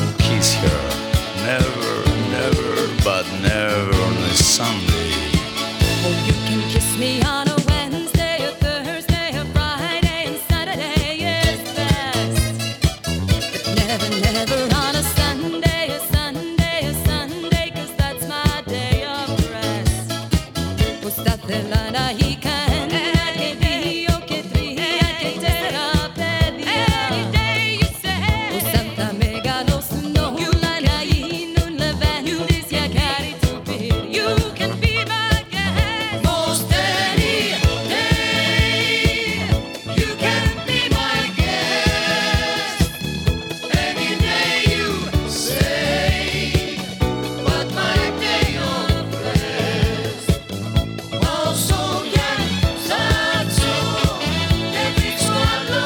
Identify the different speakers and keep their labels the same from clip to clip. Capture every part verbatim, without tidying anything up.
Speaker 1: kiss her. Never, never, but never on a Sunday.
Speaker 2: Oh, you can kiss me on a Wednesday, a Thursday, a Friday, and Saturday is best. But never, never on a Sunday, a Sunday, a Sunday, 'cause that's my day of rest. Gustatela la hika and Dio che trietera pedia. Any day you say, oh Santa Megalos, no, you la in un levendis, ya cari tu bir. You can be my guest. Most any day, you can be my guest. Any day you say, but my day of rest. Oh, so yeah, Santo, every squadron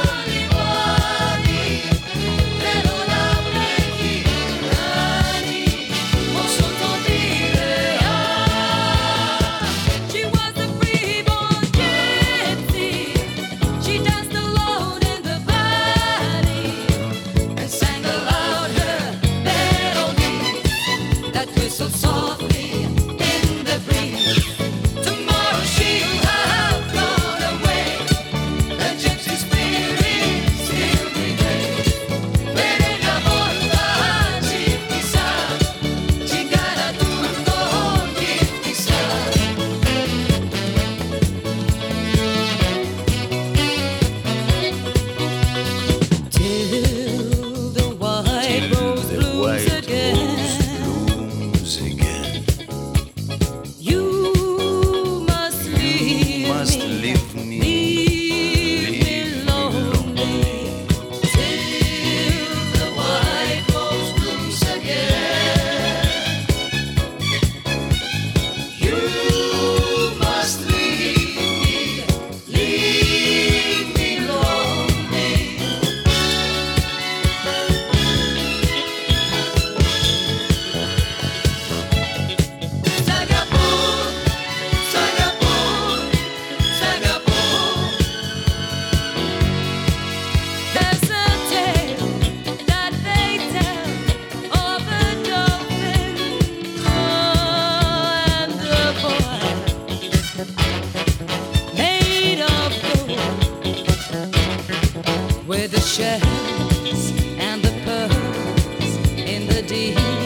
Speaker 2: pero la brechi, Rani, posso dire, ah, she was a freeborn gypsy. She danced alone in the valley and sang aloud her melodies that whistled softly in the breeze. Tomorrow she'll have gone away. The gypsy spirit still remains. Venga volta gypsy sa, chingara tutto gypsy sa. Till the white
Speaker 1: Till
Speaker 2: rose
Speaker 1: the
Speaker 2: blooms
Speaker 1: white
Speaker 2: again.
Speaker 1: rose blooms again.
Speaker 2: You must leave
Speaker 1: Must
Speaker 2: me,
Speaker 1: leave me,
Speaker 2: leave me
Speaker 1: leave me
Speaker 2: lonely, till the white rose blooms again. You must leave me, leave me lonely. Sagapur, Sagapur, Sagapur. There's a tale that they tell of a dolphin and a boy made of gold, with the shells and the pearls in the deep